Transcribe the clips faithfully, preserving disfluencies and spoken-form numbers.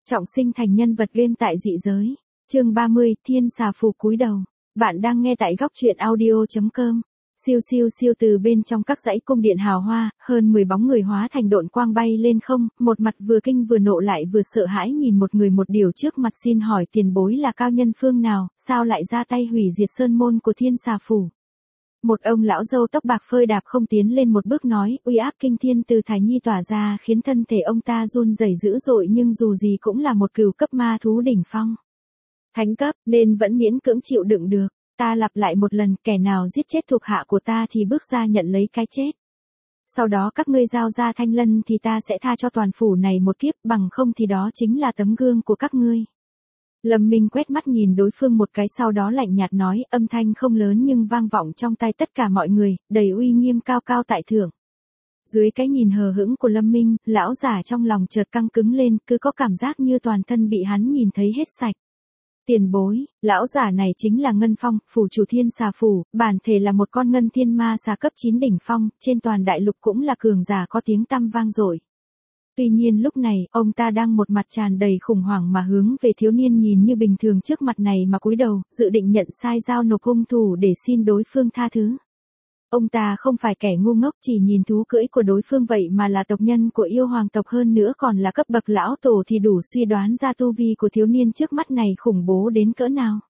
Trọng sinh thành nhân vật game tại dị giới. Chương ba mươi, Thiên xà phù cúi đầu. Bạn đang nghe tại góc truyện audio chấm com. Siêu siêu siêu từ bên trong các dãy cung điện hào hoa, hơn mười bóng người hóa thành độn quang bay lên không, một mặt vừa kinh vừa nộ lại vừa sợ hãi nhìn một người một điều trước mặt xin hỏi tiền bối là cao nhân phương nào, sao lại ra tay hủy diệt sơn môn của Thiên xà phủ. Một ông lão râu tóc bạc phơi đạp không tiến lên một bước nói, uy áp kinh thiên từ Thải Nhi tỏa ra khiến thân thể ông ta run rẩy dữ dội, nhưng dù gì cũng là một cửu cấp ma thú đỉnh phong. Thánh cấp, nên vẫn miễn cưỡng chịu đựng được. Ta lặp lại một lần, kẻ nào giết chết thuộc hạ của ta thì bước ra nhận lấy cái chết. Sau đó các ngươi giao ra thanh lân thì ta sẽ tha cho toàn phủ này một kiếp, bằng không thì đó chính là tấm gương của các ngươi. Lâm Minh quét mắt nhìn đối phương một cái, sau đó lạnh nhạt nói, âm thanh không lớn nhưng vang vọng trong tai tất cả mọi người, đầy uy nghiêm cao cao tại thượng. Dưới cái nhìn hờ hững của Lâm Minh, lão giả trong lòng chợt căng cứng lên, cứ có cảm giác như toàn thân bị hắn nhìn thấy hết sạch. Tiền bối, lão giả này chính là Ngân Phong, phủ chủ Thiên xà phủ, bản thể là một con ngân thiên ma xà cấp chín đỉnh phong, trên toàn đại lục cũng là cường giả có tiếng tăm vang dội. Tuy nhiên lúc này, ông ta đang một mặt tràn đầy khủng hoảng mà hướng về thiếu niên nhìn như bình thường trước mặt này mà cúi đầu, dự định nhận sai giao nộp hung thủ để xin đối phương tha thứ. Ông ta không phải kẻ ngu ngốc chỉ nhìn thú cưỡi của đối phương vậy mà là tộc nhân của yêu hoàng tộc, hơn nữa còn là cấp bậc lão tổ thì đủ suy đoán ra tu vi của thiếu niên trước mắt này khủng bố đến cỡ nào.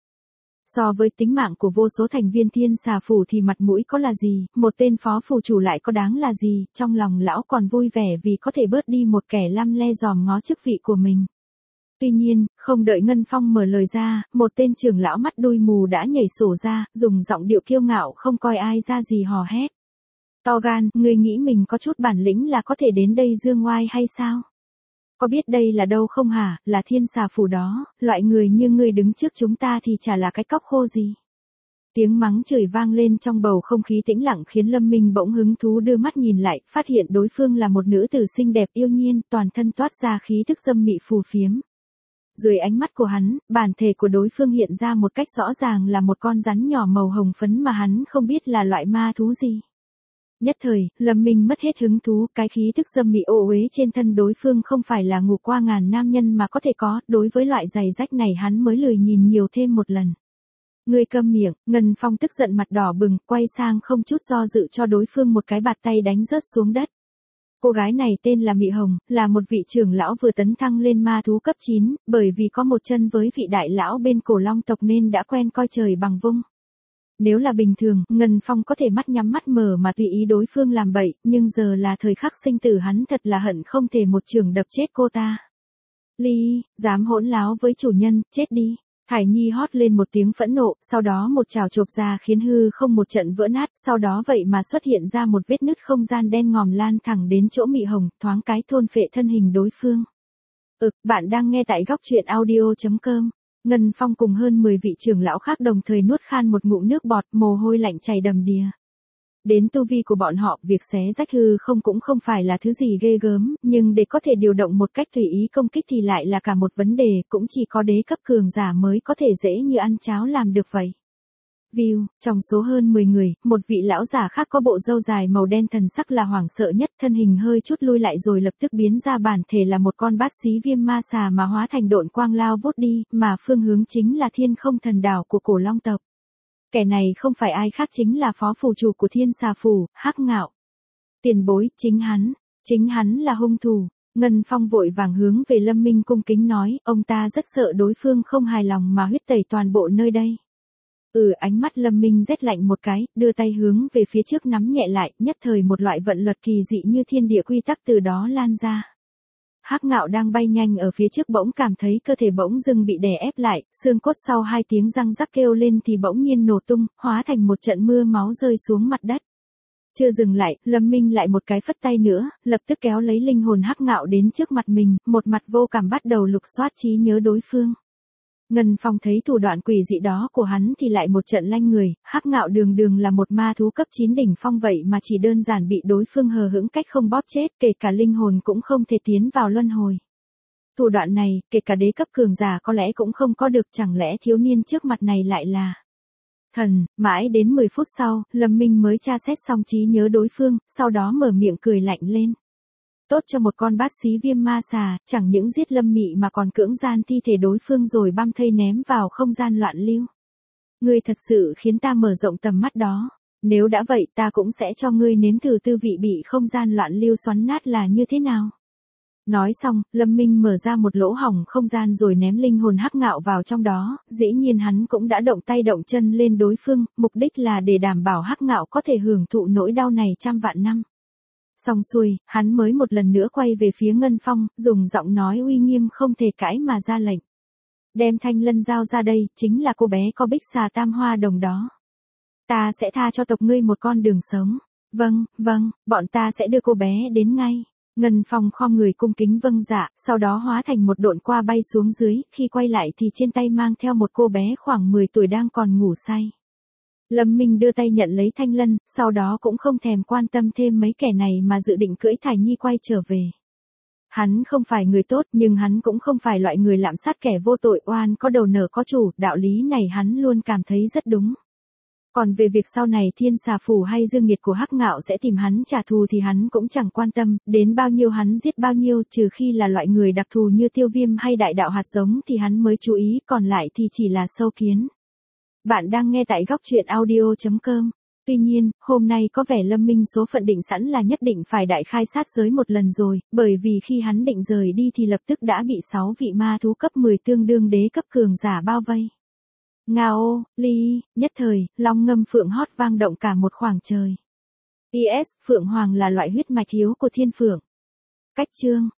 So với tính mạng của vô số thành viên Thiên xà phủ thì mặt mũi có là gì, một tên phó phủ chủ lại có đáng là gì, trong lòng lão còn vui vẻ vì có thể bớt đi một kẻ lăm le dòm ngó chức vị của mình. Tuy nhiên, không đợi Ngân Phong mở lời ra, một tên trưởng lão mắt đuôi mù đã nhảy sổ ra, dùng giọng điệu kiêu ngạo không coi ai ra gì hò hét. To gan, ngươi nghĩ mình có chút bản lĩnh là có thể đến đây dương oai hay sao? Có biết đây là đâu không hả, là Thiên xà phủ đó, loại người như ngươi đứng trước chúng ta thì chả là cái cóc khô gì. Tiếng mắng chửi vang lên trong bầu không khí tĩnh lặng khiến Lâm Minh bỗng hứng thú đưa mắt nhìn lại, phát hiện đối phương là một nữ tử xinh đẹp yêu nhiên, toàn thân toát ra khí thức dâm mị phù phiếm. Dưới ánh mắt của hắn, bản thể của đối phương hiện ra một cách rõ ràng là một con rắn nhỏ màu hồng phấn mà hắn không biết là loại ma thú gì. Nhất thời, Lâm Minh mất hết hứng thú, cái khí thức dâm mị ô uế trên thân đối phương không phải là ngủ qua ngàn nam nhân mà có thể có, đối với loại giày rách này hắn mới lười nhìn nhiều thêm một lần. Ngươi câm miệng, Ngân Phong tức giận mặt đỏ bừng, quay sang không chút do dự cho đối phương một cái bạt tay đánh rớt xuống đất. Cô gái này tên là Mị Hồng, là một vị trưởng lão vừa tấn thăng lên ma thú cấp chín, bởi vì có một chân với vị đại lão bên Cổ Long tộc nên đã quen coi trời bằng vung. Nếu là bình thường, Ngân Phong có thể mắt nhắm mắt mở mà tùy ý đối phương làm bậy, nhưng giờ là thời khắc sinh tử, hắn thật là hận không thể một chưởng đập chết cô ta. Ly, dám hỗn láo với chủ nhân, chết đi. Thải Nhi hót lên một tiếng phẫn nộ, sau đó một chảo chộp ra khiến hư không một trận vỡ nát, sau đó vậy mà xuất hiện ra một vết nứt không gian đen ngòm lan thẳng đến chỗ Mị Hồng, thoáng cái thôn phệ thân hình đối phương. Ực, bạn đang nghe tại góc truyện audio chấm com. Ngân Phong cùng hơn mười vị trưởng lão khác đồng thời nuốt khan một ngụm nước bọt, mồ hôi lạnh chảy đầm đìa. Đến tu vi của bọn họ, việc xé rách hư không cũng không phải là thứ gì ghê gớm, nhưng để có thể điều động một cách tùy ý công kích thì lại là cả một vấn đề, cũng chỉ có đế cấp cường giả mới có thể dễ như ăn cháo làm được vậy. View, trong số hơn mười người, một vị lão giả khác có bộ râu dài màu đen thần sắc là hoảng sợ nhất, thân hình hơi chút lui lại rồi lập tức biến ra bản thể là một con bát xí viêm ma xà mà hóa thành độn quang lao vút đi, mà phương hướng chính là Thiên Không Thần Đảo của Cổ Long tộc. Kẻ này không phải ai khác chính là phó phủ chủ của Thiên xà phủ, Hắc Ngạo. Tiền bối, chính hắn, chính hắn là hung thủ. Ngân Phong vội vàng hướng về Lâm Minh cung kính nói, ông ta rất sợ đối phương không hài lòng mà huyết tẩy toàn bộ nơi đây. Ừ, ánh mắt Lâm Minh rét lạnh một cái, đưa tay hướng về phía trước nắm nhẹ lại, nhất thời một loại vận luật kỳ dị như thiên địa quy tắc từ đó lan ra. Hắc Ngạo đang bay nhanh ở phía trước bỗng cảm thấy cơ thể bỗng dưng bị đè ép lại, xương cốt sau hai tiếng răng rắc kêu lên thì bỗng nhiên nổ tung, hóa thành một trận mưa máu rơi xuống mặt đất. Chưa dừng lại, Lâm Minh lại một cái phất tay nữa, lập tức kéo lấy linh hồn Hắc Ngạo đến trước mặt mình, một mặt vô cảm bắt đầu lục soát trí nhớ đối phương. Ngân Phong thấy thủ đoạn quỷ dị đó của hắn thì lại một trận lanh người, Hắc Ngạo đường đường là một ma thú cấp chín đỉnh phong vậy mà chỉ đơn giản bị đối phương hờ hững cách không bóp chết, kể cả linh hồn cũng không thể tiến vào luân hồi. Thủ đoạn này, kể cả đế cấp cường giả có lẽ cũng không có được, chẳng lẽ thiếu niên trước mặt này lại là thần. Mãi đến mười phút sau, Lâm Minh mới tra xét xong trí nhớ đối phương, sau đó mở miệng cười lạnh lên. Tốt cho một con bát xí viêm ma xà, chẳng những giết Lâm Mị mà còn cưỡng gian thi thể đối phương rồi băm thây ném vào không gian loạn lưu. Ngươi thật sự khiến ta mở rộng tầm mắt đó. Nếu đã vậy ta cũng sẽ cho ngươi nếm thử tư vị bị không gian loạn lưu xoắn nát là như thế nào. Nói xong, Lâm Minh mở ra một lỗ hổng không gian rồi ném linh hồn Hắc Ngạo vào trong đó, dĩ nhiên hắn cũng đã động tay động chân lên đối phương, mục đích là để đảm bảo Hắc Ngạo có thể hưởng thụ nỗi đau này trăm vạn năm. Xong xuôi, hắn mới một lần nữa quay về phía Ngân Phong, dùng giọng nói uy nghiêm không thể cãi mà ra lệnh. Đem Thanh Lân giao ra đây, chính là cô bé có bích xà tam hoa đồng đó. Ta sẽ tha cho tộc ngươi một con đường sống. Vâng, vâng, bọn ta sẽ đưa cô bé đến ngay. Ngân Phong khom người cung kính vâng dạ, sau đó hóa thành một độn qua bay xuống dưới, khi quay lại thì trên tay mang theo một cô bé khoảng mười tuổi đang còn ngủ say. Lâm Minh đưa tay nhận lấy Thanh Lân, sau đó cũng không thèm quan tâm thêm mấy kẻ này mà dự định cưỡi Thải Nhi quay trở về. Hắn không phải người tốt nhưng hắn cũng không phải loại người lạm sát kẻ vô tội, oan có đầu nở có chủ, đạo lý này hắn luôn cảm thấy rất đúng. Còn về việc sau này Thiên Xà Phủ hay Dương Nghiệt của Hắc Ngạo sẽ tìm hắn trả thù thì hắn cũng chẳng quan tâm, đến bao nhiêu hắn giết bao nhiêu, trừ khi là loại người đặc thù như Tiêu Viêm hay Đại Đạo Hạt Giống thì hắn mới chú ý, còn lại thì chỉ là sâu kiến. Bạn đang nghe tại góc truyện audio chấm com. Tuy nhiên, hôm nay có vẻ Lâm Minh số phận định sẵn là nhất định phải đại khai sát giới một lần rồi, bởi vì khi hắn định rời đi thì lập tức đã bị sáu vị ma thú cấp mười tương đương đế cấp cường giả bao vây. Ngao, ly, nhất thời, long ngâm phượng hót vang động cả một khoảng trời. pê ét, Phượng Hoàng là loại huyết mạch yếu của thiên phượng. Cách chương